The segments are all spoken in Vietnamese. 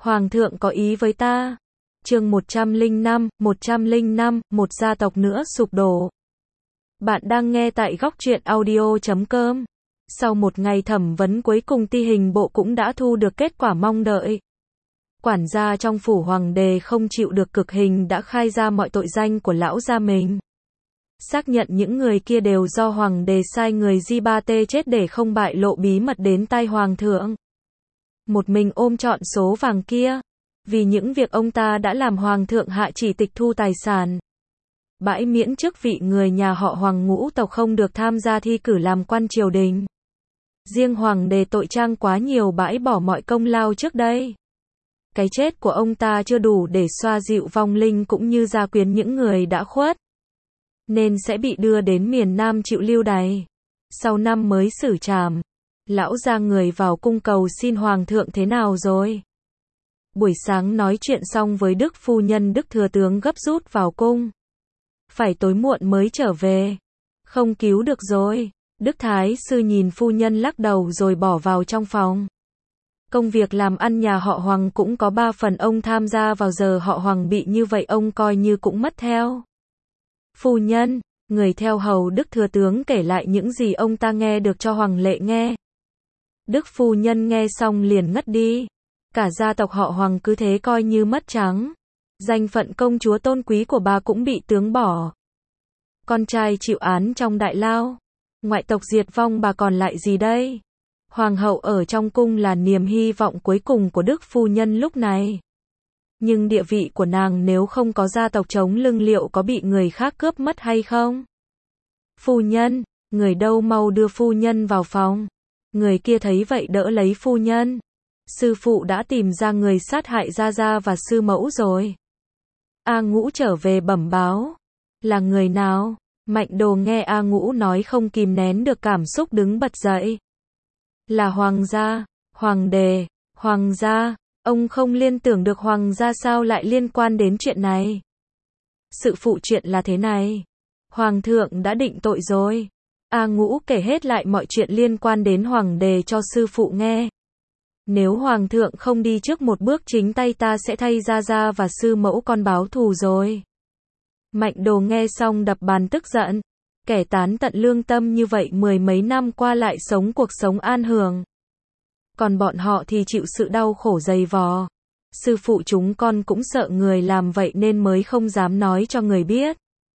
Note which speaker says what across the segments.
Speaker 1: Hoàng thượng có ý với ta. Chương 105, một gia tộc nữa sụp đổ. Bạn đang nghe tại góc truyện audio.com. Sau một ngày thẩm vấn cuối cùng Ti Hình Bộ cũng đã thu được kết quả mong đợi. Quản gia trong phủ hoàng đế không chịu được cực hình đã khai ra mọi tội danh của lão gia mình. Xác nhận những người kia đều do hoàng đế sai người Di Ba Tê chết để không bại lộ bí mật đến tai hoàng thượng. Một mình ôm trọn số vàng kia. Vì những việc ông ta đã làm hoàng thượng hạ chỉ tịch thu tài sản. Bãi miễn chức vị người nhà họ Hoàng ngũ tộc không được tham gia thi cử làm quan triều đình. Riêng hoàng đế tội trang quá nhiều bãi bỏ mọi công lao trước đây. Cái chết của ông ta chưa đủ để xoa dịu vong linh cũng như gia quyến những người đã khuất. Nên sẽ bị đưa đến miền Nam chịu lưu đày. Sau năm mới xử trảm. Lão ra người vào cung cầu xin hoàng thượng thế nào rồi? Buổi sáng nói chuyện xong với Đức phu nhân, Đức thừa tướng gấp rút vào cung. Phải tối muộn mới trở về. Không cứu được rồi. Đức thái sư nhìn phu nhân lắc đầu rồi bỏ vào trong phòng. Công việc làm ăn nhà họ Hoàng cũng có 3 phần ông tham gia vào, giờ họ Hoàng bị như vậy ông coi như cũng mất theo. Phu nhân, người theo hầu Đức thừa tướng kể lại những gì ông ta nghe được cho Hoàng lệ nghe. Đức phu nhân nghe xong liền ngất đi. Cả gia tộc họ Hoàng cứ thế coi như mất trắng. Danh phận công chúa tôn quý của bà cũng bị tướng bỏ. Con trai chịu án trong đại lao. Ngoại tộc diệt vong, bà còn lại gì đây? Hoàng hậu ở trong cung là niềm hy vọng cuối cùng của Đức phu nhân lúc này. Nhưng địa vị của nàng nếu không có gia tộc chống lưng liệu có bị người khác cướp mất hay không? Phu nhân, người đâu, mau đưa phu nhân vào phòng. Người kia thấy vậy đỡ lấy phu nhân. Sư phụ đã tìm ra người sát hại Gia Gia và sư mẫu rồi. A Ngũ trở về bẩm báo. Là người nào? Mạnh Đồ nghe A Ngũ nói không kìm nén được cảm xúc đứng bật dậy. Là hoàng gia, hoàng đế, hoàng gia. Ông không liên tưởng được hoàng gia sao lại liên quan đến chuyện này. Sự phụ chuyện là thế này. Hoàng thượng đã định tội rồi. A Ngũ kể hết lại mọi chuyện liên quan đến hoàng đế cho sư phụ nghe. Nếu hoàng thượng không đi trước một bước chính tay ta sẽ thay Gia Gia và sư mẫu con báo thù rồi. Mạnh Đồ nghe xong đập bàn tức giận. Kẻ tán tận lương tâm như vậy 10 mấy năm qua lại sống cuộc sống an hưởng. Còn bọn họ thì chịu sự đau khổ dày vò. Sư phụ chúng con cũng sợ người làm vậy nên mới không dám nói cho người biết.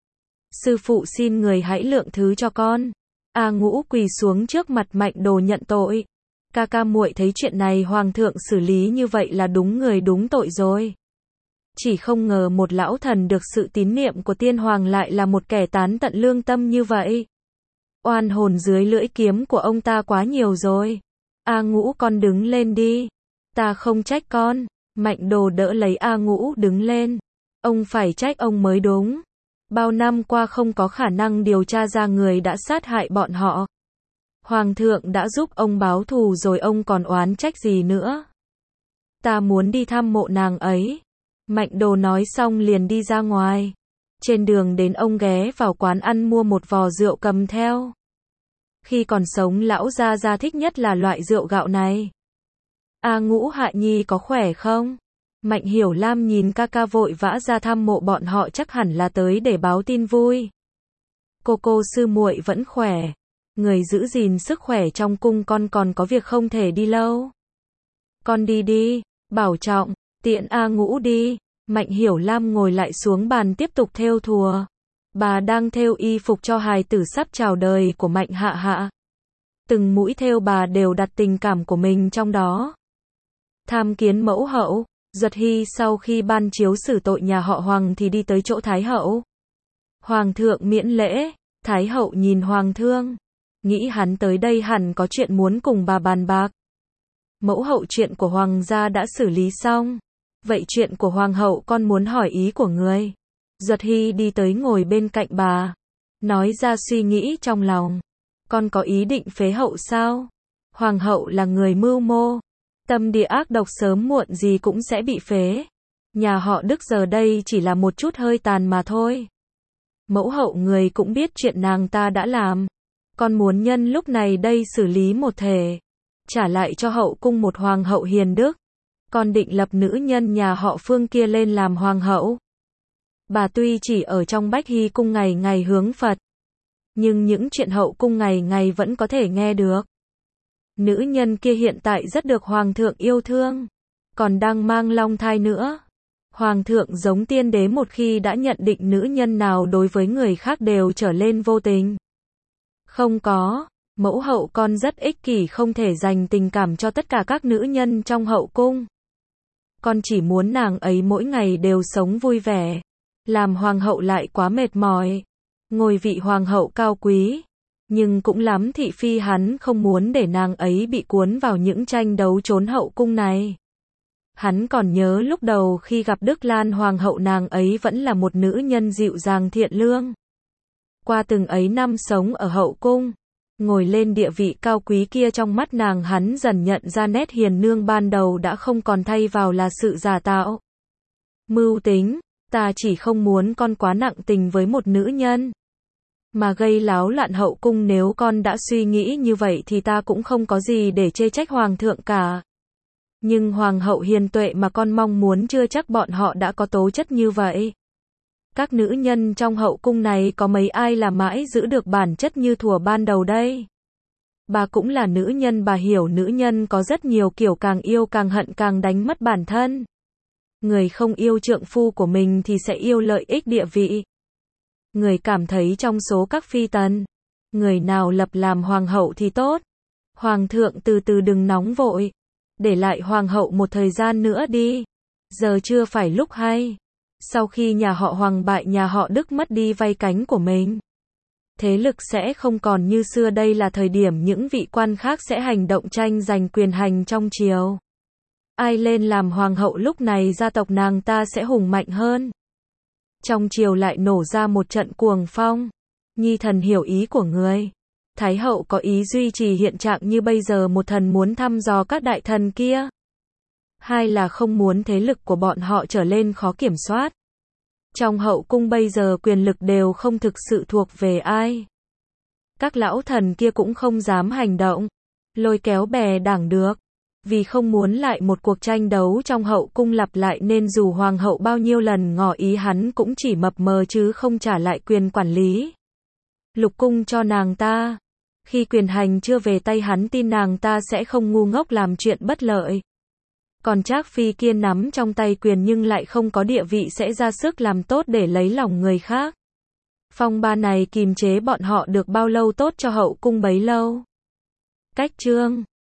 Speaker 1: Sư phụ xin người hãy lượng thứ cho con. A Ngũ quỳ xuống trước mặt Mạnh Đồ nhận tội. Ca ca muội thấy chuyện này hoàng thượng xử lý như vậy là đúng người đúng tội rồi. Chỉ không ngờ một lão thần được sự tín niệm của tiên hoàng lại là một kẻ tán tận lương tâm như vậy. Oan hồn dưới lưỡi kiếm của ông ta quá nhiều rồi. A Ngũ con đứng lên đi. Ta không trách con. Mạnh Đồ đỡ lấy A Ngũ đứng lên. Ông phải trách ông mới đúng. Bao năm qua không có khả năng điều tra ra người đã sát hại bọn họ. Hoàng thượng đã giúp ông báo thù rồi, ông còn oán trách gì nữa. Ta muốn đi thăm mộ nàng ấy. Mạnh Đồ nói xong liền đi ra ngoài. Trên đường đến ông ghé vào quán ăn mua một vò rượu cầm theo. Khi còn sống lão Gia Gia thích nhất là loại rượu gạo này. A Ngũ Hạ Nhi có khỏe không? Mạnh Hiểu Lam nhìn ca ca vội vã ra thăm mộ bọn họ chắc hẳn là tới để báo tin vui. Cô sư muội vẫn khỏe. Người giữ gìn sức khỏe trong cung, con còn có việc không thể đi lâu. Con đi đi, bảo trọng, tiện A Ngũ đi. Mạnh Hiểu Lam ngồi lại xuống bàn tiếp tục thêu thùa. Bà đang thêu y phục cho hài tử sắp chào đời của Mạnh Hạ Hạ. Từng mũi thêu bà đều đặt tình cảm của mình trong đó. Tham kiến mẫu hậu, Duật Hy sau khi ban chiếu xử tội nhà họ Hoàng thì đi tới chỗ Thái hậu. Hoàng thượng miễn lễ. Thái hậu nhìn hoàng thương. Nghĩ hắn tới đây hẳn có chuyện muốn cùng bà bàn bạc. Mẫu hậu, chuyện của hoàng gia đã xử lý xong. Vậy chuyện của hoàng hậu con muốn hỏi ý của người. Duật Hy đi tới ngồi bên cạnh bà. Nói ra suy nghĩ trong lòng. Con có ý định phế hậu sao? Hoàng hậu là người mưu mô. Tâm địa ác độc, sớm muộn gì cũng sẽ bị phế. Nhà họ Đức giờ đây chỉ là một chút hơi tàn mà thôi. Mẫu hậu, người cũng biết chuyện nàng ta đã làm. Con muốn nhân lúc này đây xử lý một thể. Trả lại cho hậu cung một hoàng hậu hiền đức. còn định lập nữ nhân nhà họ Phương kia lên làm hoàng hậu. Bà tuy chỉ ở trong Bách Hy cung ngày ngày hướng Phật, nhưng những chuyện hậu cung ngày ngày vẫn có thể nghe được. Nữ nhân kia hiện tại rất được Hoàng thượng yêu thương, còn đang mang long thai nữa. Hoàng thượng giống tiên đế, một khi đã nhận định nữ nhân nào đối với người khác đều trở lên vô tình. Không có, mẫu hậu con rất ích kỷ, không thể dành tình cảm cho tất cả các nữ nhân trong hậu cung. Con chỉ muốn nàng ấy mỗi ngày đều sống vui vẻ. Làm hoàng hậu lại quá mệt mỏi. Ngôi vị hoàng hậu cao quý, nhưng cũng lắm thị phi hắn không muốn để nàng ấy bị cuốn vào những tranh đấu trốn hậu cung này. Hắn còn nhớ lúc đầu khi gặp Đức Lan hoàng hậu, nàng ấy vẫn là một nữ nhân dịu dàng thiện lương. Qua từng ấy năm sống ở hậu cung, ngồi lên địa vị cao quý kia, trong mắt nàng hắn dần nhận ra nét hiền nương ban đầu đã không còn, thay vào là sự giả tạo, mưu tính. Ta chỉ không muốn con quá nặng tình với một nữ nhân, mà gây láo loạn hậu cung. Nếu con đã suy nghĩ như vậy thì ta cũng không có gì để chê trách hoàng thượng cả. Nhưng hoàng hậu hiền tuệ mà con mong muốn chưa chắc bọn họ đã có tố chất như vậy. Các nữ nhân trong hậu cung này có mấy ai là mãi giữ được bản chất như thuở ban đầu đây. Bà cũng là nữ nhân, bà hiểu nữ nhân có rất nhiều kiểu, càng yêu càng hận, càng đánh mất bản thân. Người không yêu trượng phu của mình thì sẽ yêu lợi ích địa vị. Người cảm thấy trong số các phi tần, người nào lập làm hoàng hậu thì tốt. Hoàng thượng từ từ, đừng nóng vội. Để lại hoàng hậu một thời gian nữa đi. Giờ chưa phải lúc hay. Sau khi nhà họ Hoàng bại, nhà họ Đức mất đi vây cánh của mình, thế lực sẽ không còn như xưa. Đây là thời điểm những vị quan khác sẽ hành động tranh giành quyền hành trong triều. Ai lên làm hoàng hậu lúc này gia tộc nàng ta sẽ hùng mạnh hơn. Trong triều lại nổ ra một trận cuồng phong. Nhi thần hiểu ý của người. Thái hậu có ý duy trì hiện trạng như bây giờ, một thần muốn thăm dò các đại thần kia, hai là không muốn thế lực của bọn họ trở lên khó kiểm soát. Trong hậu cung bây giờ quyền lực đều không thực sự thuộc về ai. Các lão thần kia cũng không dám hành động, lôi kéo bè đảng được. Vì không muốn lại một cuộc tranh đấu trong hậu cung lặp lại nên dù hoàng hậu bao nhiêu lần ngỏ ý, hắn cũng chỉ mập mờ chứ không trả lại quyền quản lý lục cung cho nàng ta. Khi quyền hành chưa về tay hắn, tin nàng ta sẽ không ngu ngốc làm chuyện bất lợi. Còn Trác Phi kia nắm trong tay quyền nhưng lại không có địa vị, sẽ ra sức làm tốt để lấy lòng người khác. Phong ba này kìm chế bọn họ được bao lâu tốt cho hậu cung bấy lâu. Cách chương